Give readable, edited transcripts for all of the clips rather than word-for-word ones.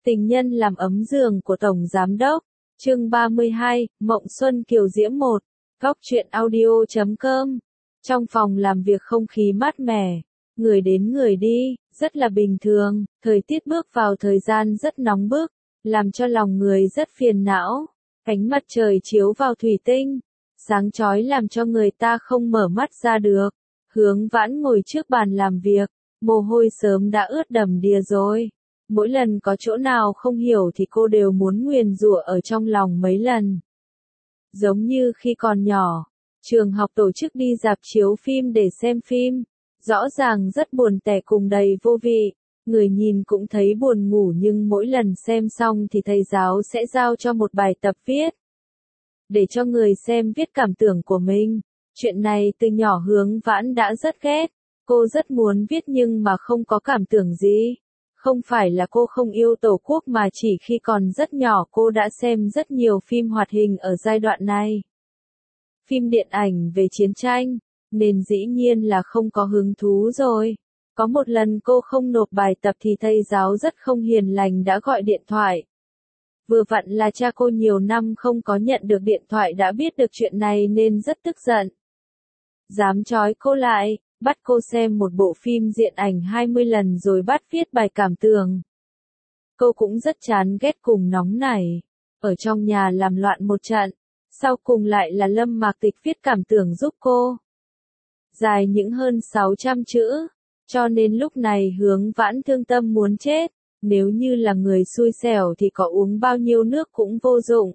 Tình nhân làm ấm giường của Tổng Giám Đốc. Chương 32, Mộng Xuân Kiều Diễm 1. Góc truyện audio.com. Trong phòng làm việc không khí mát mẻ, người đến người đi, rất là bình thường, thời tiết bước vào thời gian rất nóng bức, làm cho lòng người rất phiền não. Ánh mặt trời chiếu vào thủy tinh, sáng chói làm cho người ta không mở mắt ra được. Hướng Vãn ngồi trước bàn làm việc, mồ hôi sớm đã ướt đầm đìa rồi. Mỗi lần có chỗ nào không hiểu thì cô đều muốn nguyền rủa ở trong lòng mấy lần. Giống như khi còn nhỏ, trường học tổ chức đi rạp chiếu phim để xem phim, rõ ràng rất buồn tẻ cùng đầy vô vị, người nhìn cũng thấy buồn ngủ nhưng mỗi lần xem xong thì thầy giáo sẽ giao cho một bài tập viết. Để cho người xem viết cảm tưởng của mình, chuyện này từ nhỏ Hướng Vãn đã rất ghét, cô rất muốn viết nhưng mà không có cảm tưởng gì. Không phải là cô không yêu Tổ quốc mà chỉ khi còn rất nhỏ cô đã xem rất nhiều phim hoạt hình ở giai đoạn này. Phim điện ảnh về chiến tranh, nên dĩ nhiên là không có hứng thú rồi. Có một lần cô không nộp bài tập thì thầy giáo rất không hiền lành đã gọi điện thoại. Vừa vặn là cha cô nhiều năm không có nhận được điện thoại đã biết được chuyện này nên rất tức giận. Dám trói cô lại, bắt cô xem một bộ phim điện ảnh 20 lần rồi bắt viết bài cảm tưởng. Cô cũng rất chán ghét cùng nóng nảy, ở trong nhà làm loạn một trận, sau cùng lại là Lâm Mạc Tịch viết cảm tưởng giúp cô. Dài những hơn 600 chữ, cho nên lúc này Hướng Vãn thương tâm muốn chết, nếu như là người xui xẻo thì có uống bao nhiêu nước cũng vô dụng.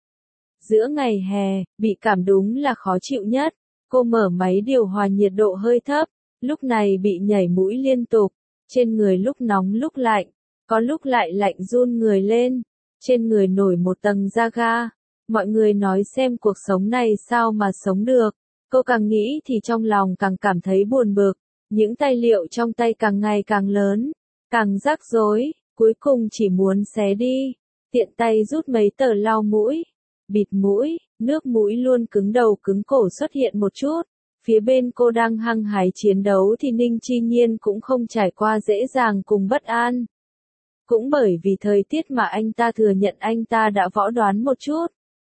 Giữa ngày hè, bị cảm đúng là khó chịu nhất. Cô mở máy điều hòa nhiệt độ hơi thấp, lúc này bị nhảy mũi liên tục, trên người lúc nóng lúc lạnh, có lúc lại lạnh run người lên, trên người nổi một tầng da ga. Mọi người nói xem cuộc sống này sao mà sống được, cô càng nghĩ thì trong lòng càng cảm thấy buồn bực, những tài liệu trong tay càng ngày càng lớn, càng rắc rối, cuối cùng chỉ muốn xé đi, tiện tay rút mấy tờ lau mũi, bịt mũi. Nước mũi luôn cứng đầu cứng cổ xuất hiện một chút, phía bên cô đang hăng hái chiến đấu thì Ninh Chi Nhiên cũng không trải qua dễ dàng cùng bất an. Cũng bởi vì thời tiết mà anh ta thừa nhận anh ta đã võ đoán một chút.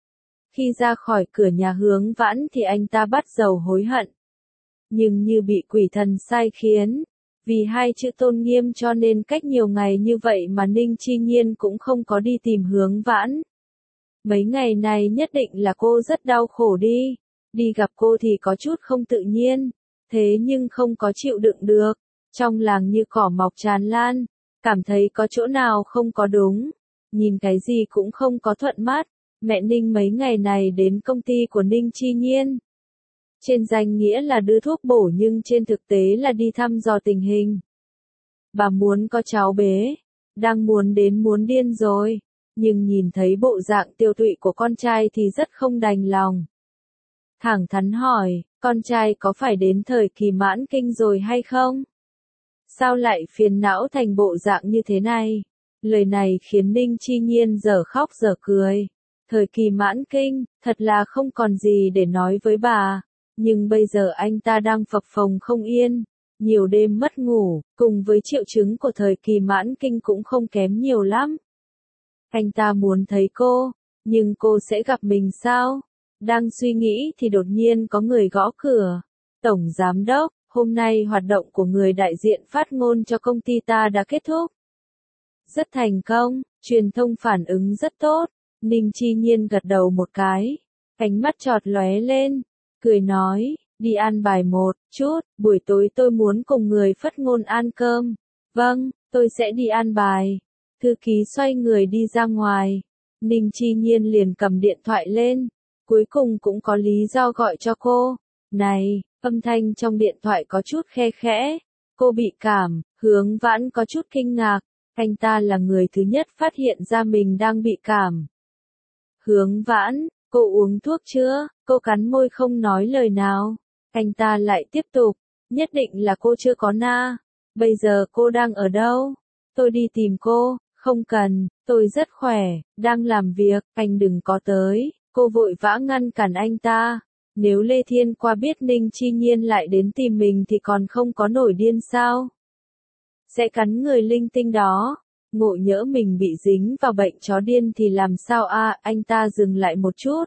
Khi ra khỏi cửa nhà Hướng Vãn thì anh ta bắt đầu hối hận. Nhưng như bị quỷ thần sai khiến, vì hai chữ tôn nghiêm cho nên cách nhiều ngày như vậy mà Ninh Chi Nhiên cũng không có đi tìm Hướng Vãn. Mấy ngày này nhất định là cô rất đau khổ đi gặp cô thì có chút không tự nhiên, thế nhưng không có chịu đựng được, trong làng như cỏ mọc tràn lan, cảm thấy có chỗ nào không có đúng, nhìn cái gì cũng không có thuận mắt, mẹ Ninh mấy ngày này đến công ty của Ninh Chi Nhiên. Trên danh nghĩa là đưa thuốc bổ nhưng trên thực tế là đi thăm dò tình hình. Bà muốn có cháu bế, đang muốn đến muốn điên rồi. Nhưng nhìn thấy bộ dạng tiêu tụy của con trai thì rất không đành lòng. Thẳng thắn hỏi, con trai có phải đến thời kỳ mãn kinh rồi hay không? Sao lại phiền não thành bộ dạng như thế này? Lời này khiến Ninh Chi Nhiên dở khóc dở cười. Thời kỳ mãn kinh, thật là không còn gì để nói với bà. Nhưng bây giờ anh ta đang phập phồng không yên, nhiều đêm mất ngủ, cùng với triệu chứng của thời kỳ mãn kinh cũng không kém nhiều lắm. Anh ta muốn thấy cô, nhưng cô sẽ gặp mình sao? Đang suy nghĩ thì đột nhiên có người gõ cửa. Tổng Giám Đốc, hôm nay hoạt động của người đại diện phát ngôn cho công ty ta đã kết thúc. Rất thành công, truyền thông phản ứng rất tốt. Ninh Chi Nhiên gật đầu một cái, ánh mắt chọt lóe lên, cười nói, đi ăn bài một chút, buổi tối tôi muốn cùng người phát ngôn ăn cơm. Vâng, tôi sẽ đi ăn bài. Thư ký xoay người đi ra ngoài, Ninh Chi Nhiên liền cầm điện thoại lên, cuối cùng cũng có lý do gọi cho cô. Này, âm thanh trong điện thoại có chút khe khẽ, cô bị cảm, Hướng Vãn có chút kinh ngạc, anh ta là người thứ nhất phát hiện ra mình đang bị cảm. Hướng Vãn, cô uống thuốc chưa? Cô cắn môi không nói lời nào. Anh ta lại tiếp tục, nhất định là cô chưa có na. Bây giờ cô đang ở đâu? Tôi đi tìm cô. Không cần, tôi rất khỏe, đang làm việc, anh đừng có tới. Cô vội vã ngăn cản anh ta. Nếu Lê Thiên Qua biết Ninh Chi Nhiên lại đến tìm mình thì còn không có nổi điên sao? Sẽ cắn người linh tinh đó. ngộ nhỡ mình bị dính vào bệnh chó điên thì làm sao a? Anh ta dừng lại một chút.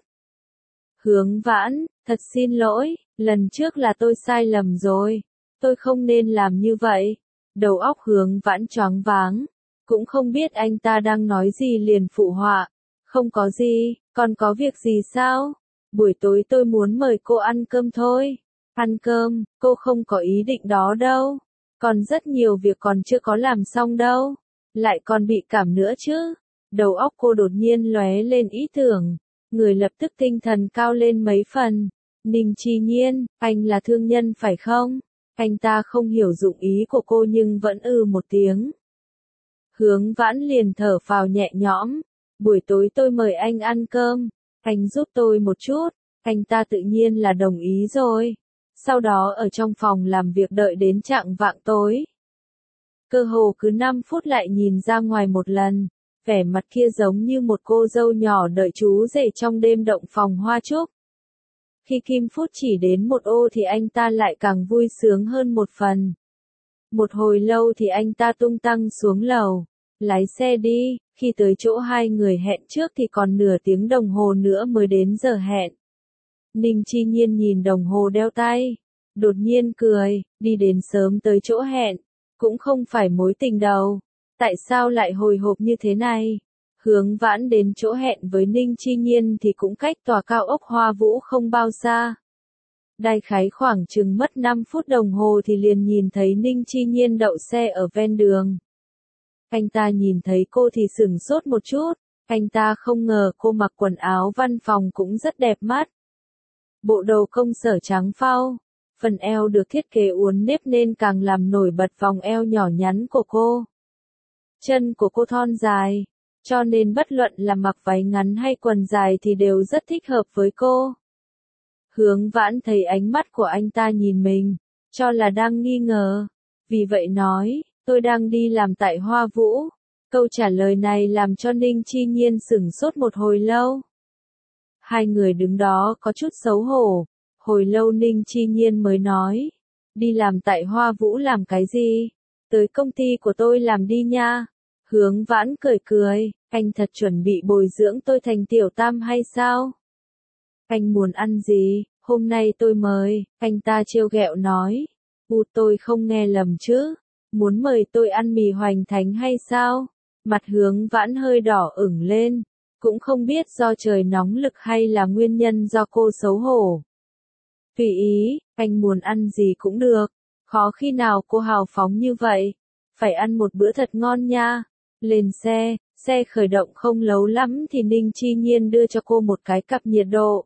Hướng Vãn, thật xin lỗi, lần trước là tôi sai lầm rồi. Tôi không nên làm như vậy. Đầu óc Hướng Vãn choáng váng. Cũng không biết anh ta đang nói gì liền phụ họa. Không có gì, còn có việc gì sao? Buổi tối tôi muốn mời cô ăn cơm thôi. Ăn cơm, cô không có ý định đó đâu. Còn rất nhiều việc còn chưa có làm xong đâu. Lại còn bị cảm nữa chứ. Đầu óc cô đột nhiên lóe lên ý tưởng. Người lập tức tinh thần cao lên mấy phần. Ninh Chi Nhiên, anh là thương nhân phải không? Anh ta không hiểu dụng ý của cô nhưng vẫn một tiếng. Hướng Vãn liền thở phào nhẹ nhõm. Buổi tối tôi mời anh ăn cơm. Anh giúp tôi một chút. Anh ta tự nhiên là đồng ý rồi. Sau đó ở trong phòng làm việc đợi đến chạng vạng tối. Cơ hồ cứ 5 phút lại nhìn ra ngoài một lần. Vẻ mặt kia giống như một cô dâu nhỏ đợi chú rể trong đêm động phòng hoa trúc. Khi Kim Phút chỉ đến một ô thì anh ta lại càng vui sướng hơn một phần. Một hồi lâu thì anh ta tung tăng xuống lầu. Lái xe đi, khi tới chỗ hai người hẹn trước thì còn nửa tiếng đồng hồ nữa mới đến giờ hẹn. Ninh Chi Nhiên nhìn đồng hồ đeo tay. Đột nhiên cười, đi đến sớm tới chỗ hẹn. Cũng không phải mối tình đầu. Tại sao lại hồi hộp như thế này? Hướng Vãn đến chỗ hẹn với Ninh Chi Nhiên thì cũng cách tòa cao ốc Hoa Vũ không bao xa. Đại khái khoảng chừng mất 5 phút đồng hồ thì liền nhìn thấy Ninh Chi Nhiên đậu xe ở ven đường. Anh ta nhìn thấy cô thì sửng sốt một chút. Anh ta không ngờ cô mặc quần áo văn phòng cũng rất đẹp mắt. Bộ đồ công sở trắng phau. Phần eo được thiết kế uốn nếp nên càng làm nổi bật vòng eo nhỏ nhắn của cô. Chân của cô thon dài, cho nên bất luận là mặc váy ngắn hay quần dài thì đều rất thích hợp với cô. Hướng Vãn thấy ánh mắt của anh ta nhìn mình, cho là đang nghi ngờ. Vì vậy nói, tôi đang đi làm tại Hoa Vũ. Câu trả lời này làm cho Ninh Chi Nhiên sửng sốt một hồi lâu. Hai người đứng đó có chút xấu hổ. Hồi lâu Ninh Chi Nhiên mới nói. Đi làm tại Hoa Vũ làm cái gì? Tới công ty của tôi làm đi nha. Hướng Vãn cười cười. Anh thật chuẩn bị bồi dưỡng tôi thành tiểu tam hay sao? Anh muốn ăn gì? Hôm nay tôi mời. Anh ta trêu ghẹo nói. Tôi không nghe lầm chứ. Muốn mời tôi ăn mì hoành thánh hay sao? Mặt Hướng Vãn hơi đỏ ửng lên. Cũng không biết do trời nóng lực hay là nguyên nhân do cô xấu hổ. Tùy ý, anh muốn ăn gì cũng được. Khó khi nào cô hào phóng như vậy. Phải ăn một bữa thật ngon nha. Lên xe, xe khởi động không lâu lắm thì Ninh Chi Nhiên đưa cho cô một cái cặp nhiệt độ.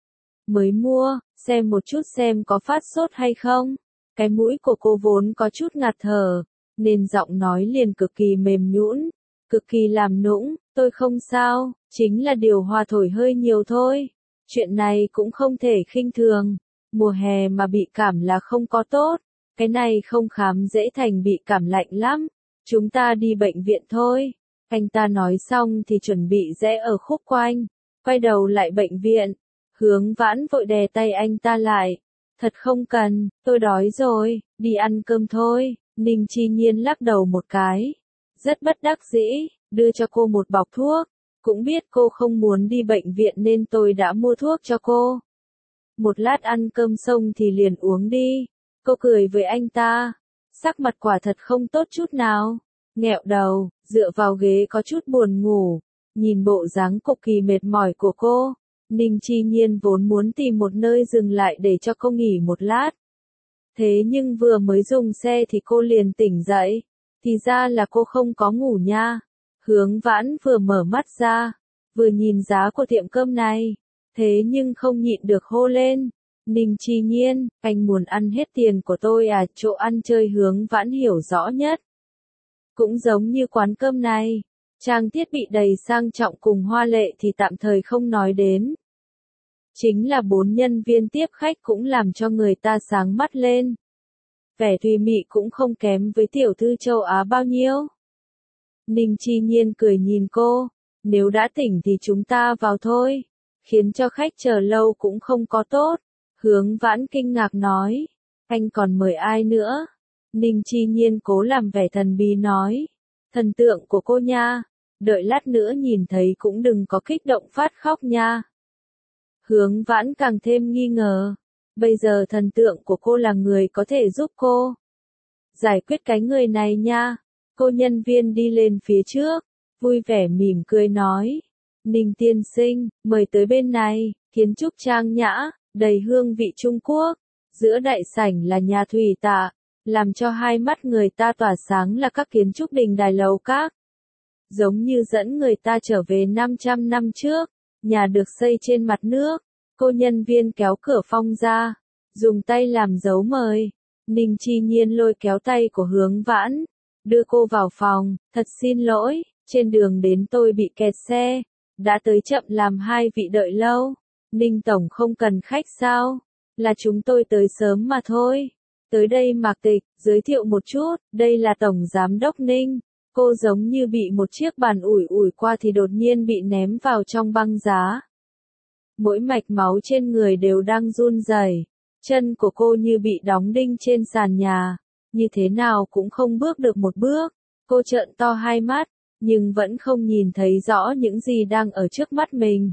Mới mua, xem một chút xem có phát sốt hay không. Cái mũi của cô vốn có chút ngạt thở, nên giọng nói liền cực kỳ mềm nhũn, cực kỳ làm nũng, tôi không sao, chính là điều hòa thổi hơi nhiều thôi. Chuyện này cũng không thể khinh thường, mùa hè mà bị cảm là không có tốt, cái này không khám dễ thành bị cảm lạnh lắm, chúng ta đi bệnh viện thôi. Anh ta nói xong thì chuẩn bị rẽ ở khúc quanh, quay đầu lại bệnh viện. Hướng Vãn vội đè tay anh ta lại. Thật không cần, tôi đói rồi, đi ăn cơm thôi. Ninh Chi Nhiên lắc đầu một cái. Rất bất đắc dĩ, đưa cho cô một bọc thuốc. Cũng biết cô không muốn đi bệnh viện nên tôi đã mua thuốc cho cô. Một lát ăn cơm xong thì liền uống đi. Cô cười với anh ta. Sắc mặt quả thật không tốt chút nào. Nghẹo đầu, dựa vào ghế có chút buồn ngủ. Nhìn bộ dáng cực kỳ mệt mỏi của cô. Ninh Chi Nhiên vốn muốn tìm một nơi dừng lại để cho cô nghỉ một lát. Thế nhưng vừa mới dùng xe thì cô liền tỉnh dậy. Thì ra là cô không có ngủ nha. Hướng Vãn vừa mở mắt ra, vừa nhìn giá của tiệm cơm này. Thế nhưng không nhịn được hô lên. Ninh Chi Nhiên, anh muốn ăn hết tiền của tôi à? Chỗ ăn chơi Hướng Vãn hiểu rõ nhất. Cũng giống như quán cơm này. Trang thiết bị đầy sang trọng cùng hoa lệ thì tạm thời không nói đến. Chính là 4 nhân viên tiếp khách cũng làm cho người ta sáng mắt lên. Vẻ thùy mị cũng không kém với tiểu thư châu Á bao nhiêu. Ninh Chi Nhiên cười nhìn cô. Nếu đã tỉnh thì chúng ta vào thôi. Khiến cho khách chờ lâu cũng không có tốt. Hướng Vãn kinh ngạc nói. Anh còn mời ai nữa? Ninh Chi Nhiên cố làm vẻ thần bí nói. Thần tượng của cô nha. Đợi lát nữa nhìn thấy cũng đừng có kích động phát khóc nha. Hướng Vãn càng thêm nghi ngờ. Bây giờ thần tượng của cô là người có thể giúp cô giải quyết cái người này nha. Cô nhân viên đi lên phía trước, vui vẻ mỉm cười nói. Ninh tiên sinh, mời tới bên này, kiến trúc trang nhã, đầy hương vị Trung Quốc. Giữa đại sảnh là nhà thủy tạ, làm cho hai mắt người ta tỏa sáng là các kiến trúc đình đài lầu các. Giống như dẫn người ta trở về 500 năm trước, nhà được xây trên mặt nước. Cô nhân viên kéo cửa phòng ra, dùng tay làm dấu mời. Ninh Chi Nhiên lôi kéo tay của Hướng Vãn, đưa cô vào phòng. Thật xin lỗi, trên đường đến tôi bị kẹt xe, đã tới chậm làm hai vị đợi lâu. Ninh Tổng không cần khách sao? Là chúng tôi tới sớm mà thôi. Tới đây Mạc Tịch, giới thiệu một chút, đây là Tổng Giám đốc Ninh. Cô giống như bị một chiếc bàn ủi ủi qua thì đột nhiên bị ném vào trong băng giá. Mỗi mạch máu trên người đều đang run rẩy, chân của cô như bị đóng đinh trên sàn nhà, như thế nào cũng không bước được một bước. Cô trợn to hai mắt, nhưng vẫn không nhìn thấy rõ những gì đang ở trước mắt mình.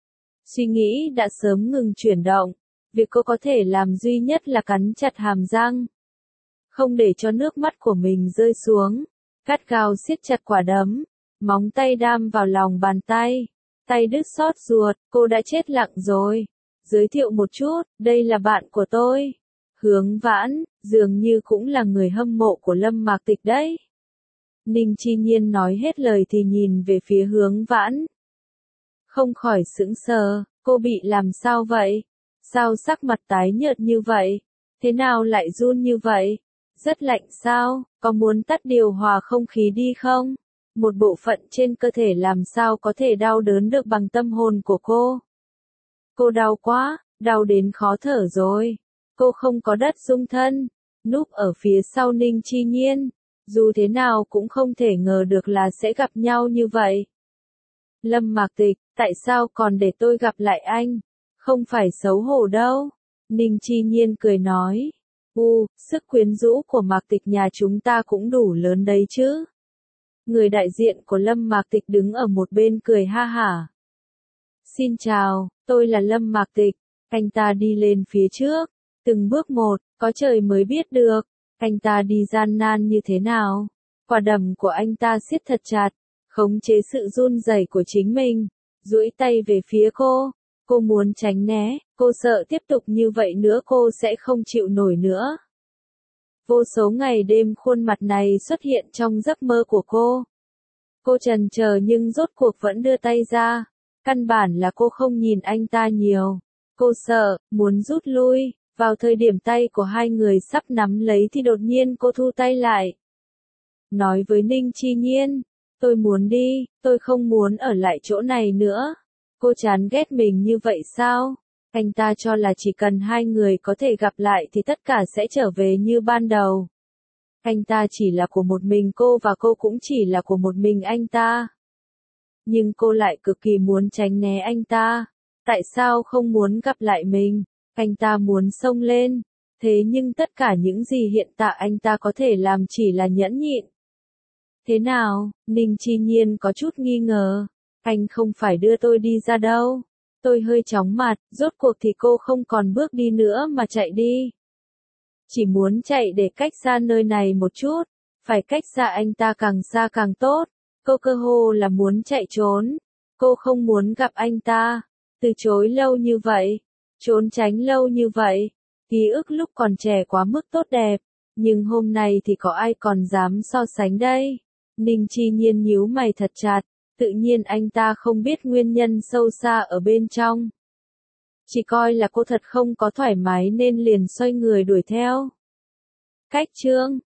Suy nghĩ đã sớm ngừng chuyển động, việc cô có thể làm duy nhất là cắn chặt hàm răng, không để cho nước mắt của mình rơi xuống, gắt gao siết chặt quả đấm, móng tay đam vào lòng bàn tay, tay đứt xót ruột. Cô đã chết lặng rồi. Giới thiệu một chút, đây là bạn của tôi. Hướng Vãn, dường như cũng là người hâm mộ của Lâm Mạc Tịch đấy. Ninh Chi Nhiên nói hết lời thì nhìn về phía Hướng Vãn. Không khỏi sững sờ, cô bị làm sao vậy? Sao sắc mặt tái nhợt như vậy? Thế nào lại run như vậy? Rất lạnh sao? Có muốn tắt điều hòa không khí đi không? Một bộ phận trên cơ thể làm sao có thể đau đớn được bằng tâm hồn của cô? Cô đau quá, đau đến khó thở rồi. Cô không có đất dung thân, núp ở phía sau Ninh Chi Nhiên. Dù thế nào cũng không thể ngờ được là sẽ gặp nhau như vậy. Lâm Mạc Tịch, tại sao còn để tôi gặp lại anh? Không phải xấu hổ đâu. Ninh Chi Nhiên cười nói. Sức quyến rũ của Mạc Tịch nhà chúng ta cũng đủ lớn đấy chứ. Người đại diện của Lâm Mạc Tịch đứng ở một bên cười ha hả. Xin chào, tôi là Lâm Mạc Tịch. Anh ta đi lên phía trước, từng bước một, có trời mới biết được. Anh ta đi gian nan như thế nào. Quả đấm của anh ta siết thật chặt, khống chế sự run rẩy của chính mình, duỗi tay về phía cô. Cô muốn tránh né, cô sợ tiếp tục như vậy nữa cô sẽ không chịu nổi nữa. Vô số ngày đêm khuôn mặt này xuất hiện trong giấc mơ của cô. Cô chần chờ nhưng rốt cuộc vẫn đưa tay ra. Căn bản là cô không nhìn anh ta nhiều. Cô sợ, muốn rút lui. Vào thời điểm tay của hai người sắp nắm lấy thì đột nhiên cô thu tay lại. Nói với Ninh Chi Nhiên, tôi muốn đi, tôi không muốn ở lại chỗ này nữa. Cô chán ghét mình như vậy sao? Anh ta cho là chỉ cần hai người có thể gặp lại thì tất cả sẽ trở về như ban đầu. Anh ta chỉ là của một mình cô và cô cũng chỉ là của một mình anh ta. Nhưng cô lại cực kỳ muốn tránh né anh ta. Tại sao không muốn gặp lại mình? Anh ta muốn xông lên. Thế nhưng tất cả những gì hiện tại anh ta có thể làm chỉ là nhẫn nhịn. Thế nào? Ninh Chi Nhiên có chút nghi ngờ. Anh không phải đưa tôi đi ra đâu. Tôi hơi chóng mặt, rốt cuộc thì cô không còn bước đi nữa mà chạy đi. Chỉ muốn chạy để cách xa nơi này một chút. Phải cách xa anh ta càng xa càng tốt. Cô cơ hồ là muốn chạy trốn. Cô không muốn gặp anh ta. Từ chối lâu như vậy. Trốn tránh lâu như vậy. Ký ức lúc còn trẻ quá mức tốt đẹp. Nhưng hôm nay thì có ai còn dám so sánh đây? Ninh Chi Nhiên nhíu mày thật chặt. Tự nhiên anh ta không biết nguyên nhân sâu xa ở bên trong. Chỉ coi là cô thật không có thoải mái nên liền xoay người đuổi theo. Cách chương